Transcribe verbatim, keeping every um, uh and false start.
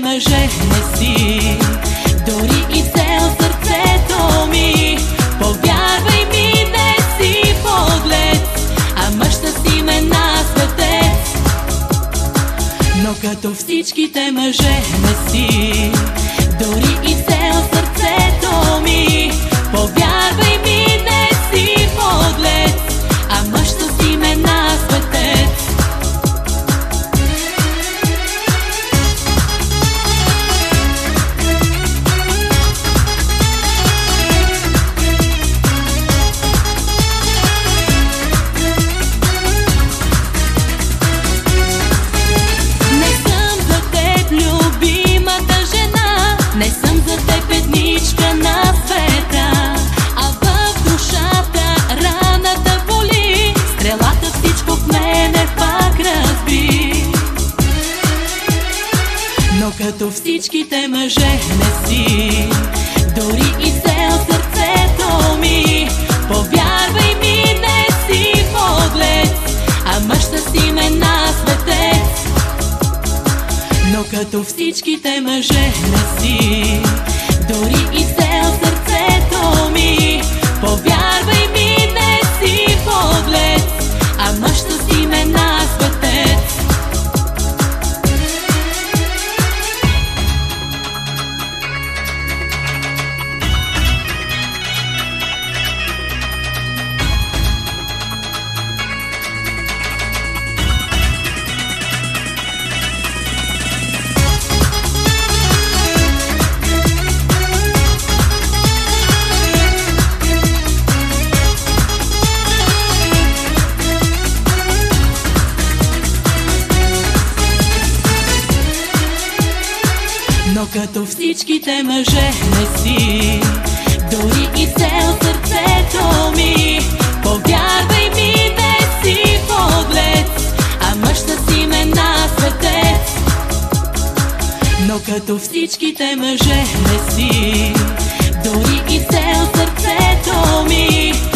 мъже не си, дори и цел сърцето ми. Повярвай ми, не си подлец, а мъжта си имена светец. Но като всичките мъже не си, дори и цел сърцето ми. Повярвай ми, не си подлец, а мъжта си имена светец. Не съм за теб едничка на света, а в душата раната боли. Стрелата всичко в мене пак разби. Но като всичките мъже не си, дори и цел сърцето ми. Повярвай ми, не си подлец, а мъжта си имена светец. Но като всичките мъже не си, дори и цел сърцето ми. Повярвай ми, не си подлец, а мъжта си имена светец. Но като всичките мъже не си, дори и цел сърцето ми. Повярвай ми, не си подлец, а мъжта си имена светец. Но като всичките мъже не си, дори и цел сърцето ми.